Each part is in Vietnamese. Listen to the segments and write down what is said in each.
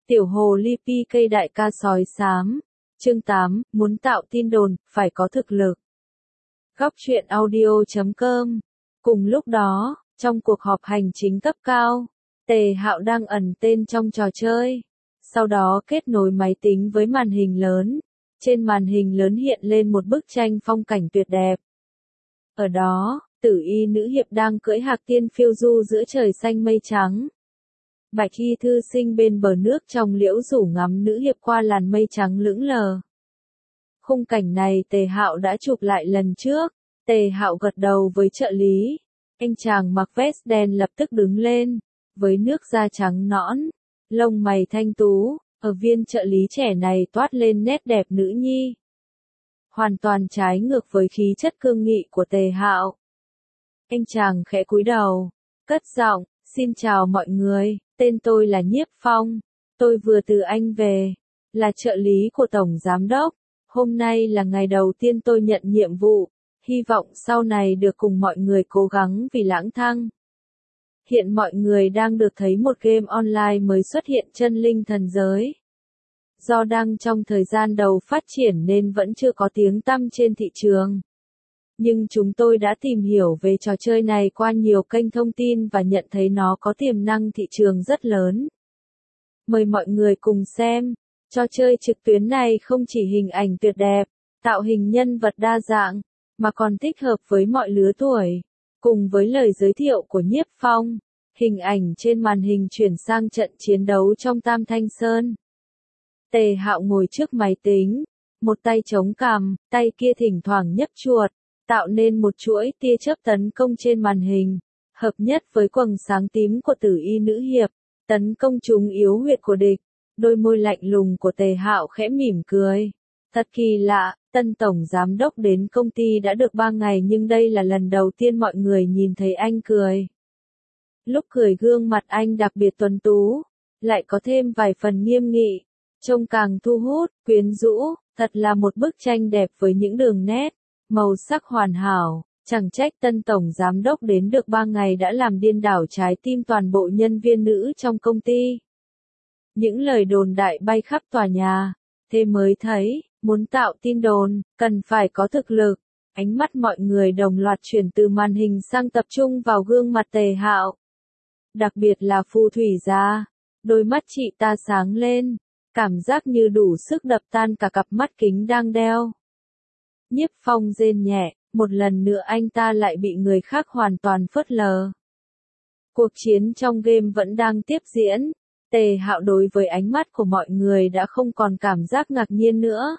Tiểu hồ ly PK đại ca sói xám. Chương 8, muốn tạo tin đồn, phải có thực lực. Góc truyện audio.com. Cùng lúc đó, trong cuộc họp hành chính cấp cao, Tề Hạo đang ẩn tên trong trò chơi. Sau đó kết nối máy tính với màn hình lớn. Trên màn hình lớn hiện lên một bức tranh phong cảnh tuyệt đẹp. Ở đó, Tử Y nữ hiệp đang cưỡi hạc tiên phiêu du giữa trời xanh mây trắng. Bạch y thư sinh bên bờ nước trong liễu rủ ngắm nữ hiệp qua làn mây trắng lững lờ. Khung cảnh này Tề Hạo đã chụp lại lần trước. Tề Hạo gật đầu với trợ lý. Anh chàng mặc vest đen lập tức đứng lên, với nước da trắng nõn, lông mày thanh tú, ở viên trợ lý trẻ này toát lên nét đẹp nữ nhi. Hoàn toàn trái ngược với khí chất cương nghị của Tề Hạo. Anh chàng khẽ cúi đầu, cất giọng, xin chào mọi người, tên tôi là Nhiếp Phong, tôi vừa từ Anh về, là trợ lý của Tổng Giám Đốc, hôm nay là ngày đầu tiên tôi nhận nhiệm vụ, hy vọng sau này được cùng mọi người cố gắng vì Lãng Thăng. Hiện mọi người đang được thấy một game online mới xuất hiện Chân Linh Thần Giới. Do đang trong thời gian đầu phát triển nên vẫn chưa có tiếng tăm trên thị trường. Nhưng chúng tôi đã tìm hiểu về trò chơi này qua nhiều kênh thông tin và nhận thấy nó có tiềm năng thị trường rất lớn. Mời mọi người cùng xem, trò chơi trực tuyến này không chỉ hình ảnh tuyệt đẹp, tạo hình nhân vật đa dạng, mà còn thích hợp với mọi lứa tuổi. Cùng với lời giới thiệu của Nhiếp Phong, hình ảnh trên màn hình chuyển sang trận chiến đấu trong Tam Thanh Sơn. Tề Hạo ngồi trước máy tính, một tay chống cằm, tay kia thỉnh thoảng nhấp chuột, tạo nên một chuỗi tia chớp tấn công trên màn hình, hợp nhất với quầng sáng tím của Tử Y nữ hiệp, tấn công trúng yếu huyệt của địch. Đôi môi lạnh lùng của Tề Hạo khẽ mỉm cười. Thật kỳ lạ, tân tổng giám đốc đến công ty đã được 3 ngày nhưng đây là lần đầu tiên mọi người nhìn thấy anh cười. Lúc cười gương mặt anh đặc biệt tuấn tú, lại có thêm vài phần nghiêm nghị, trông càng thu hút, quyến rũ, thật là một bức tranh đẹp với những đường nét, màu sắc hoàn hảo, chẳng trách tân tổng giám đốc đến được 3 ngày đã làm điên đảo trái tim toàn bộ nhân viên nữ trong công ty. Những lời đồn đại bay khắp tòa nhà, thế mới thấy, muốn tạo tin đồn, cần phải có thực lực. Ánh mắt mọi người đồng loạt chuyển từ màn hình sang tập trung vào gương mặt Tề Hạo. Đặc biệt là phù thủy gia, đôi mắt chị ta sáng lên, cảm giác như đủ sức đập tan cả cặp mắt kính đang đeo. Nhiếp Phong rên nhẹ, một lần nữa anh ta lại bị người khác hoàn toàn phớt lờ. Cuộc chiến trong game vẫn đang tiếp diễn. Tề Hạo đối với ánh mắt của mọi người đã không còn cảm giác ngạc nhiên nữa.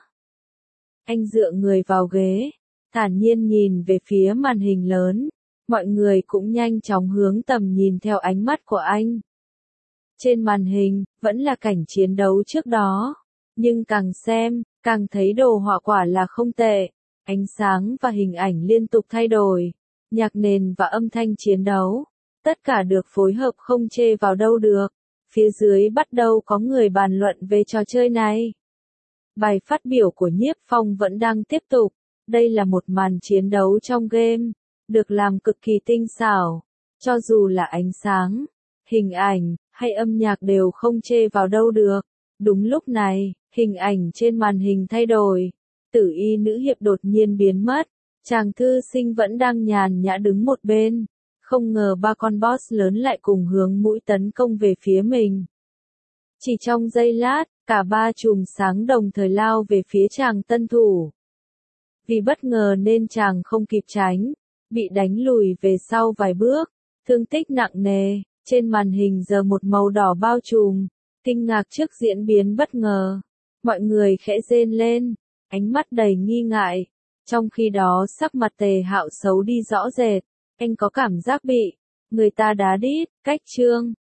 Anh dựa người vào ghế, thản nhiên nhìn về phía màn hình lớn, mọi người cũng nhanh chóng hướng tầm nhìn theo ánh mắt của anh. Trên màn hình, vẫn là cảnh chiến đấu trước đó, nhưng càng xem, càng thấy đồ họa quả là không tệ, ánh sáng và hình ảnh liên tục thay đổi, nhạc nền và âm thanh chiến đấu, tất cả được phối hợp không chê vào đâu được. Phía dưới bắt đầu có người bàn luận về trò chơi này. Bài phát biểu của Nhiếp Phong vẫn đang tiếp tục. Đây là một màn chiến đấu trong game, được làm cực kỳ tinh xảo. Cho dù là ánh sáng, hình ảnh, hay âm nhạc đều không chê vào đâu được. Đúng lúc này, hình ảnh trên màn hình thay đổi. Tử Y nữ hiệp đột nhiên biến mất. Chàng thư sinh vẫn đang nhàn nhã đứng một bên. Không ngờ 3 con boss lớn lại cùng hướng mũi tấn công về phía mình. Chỉ trong giây lát, cả 3 chùm sáng đồng thời lao về phía chàng tân thủ. Vì bất ngờ nên chàng không kịp tránh, bị đánh lùi về sau vài bước, thương tích nặng nề, trên màn hình giờ một màu đỏ bao trùm, kinh ngạc trước diễn biến bất ngờ. Mọi người khẽ rên lên, ánh mắt đầy nghi ngại, trong khi đó sắc mặt Tề Hạo xấu đi rõ rệt. Anh có cảm giác bị người ta đá đít, cách chương,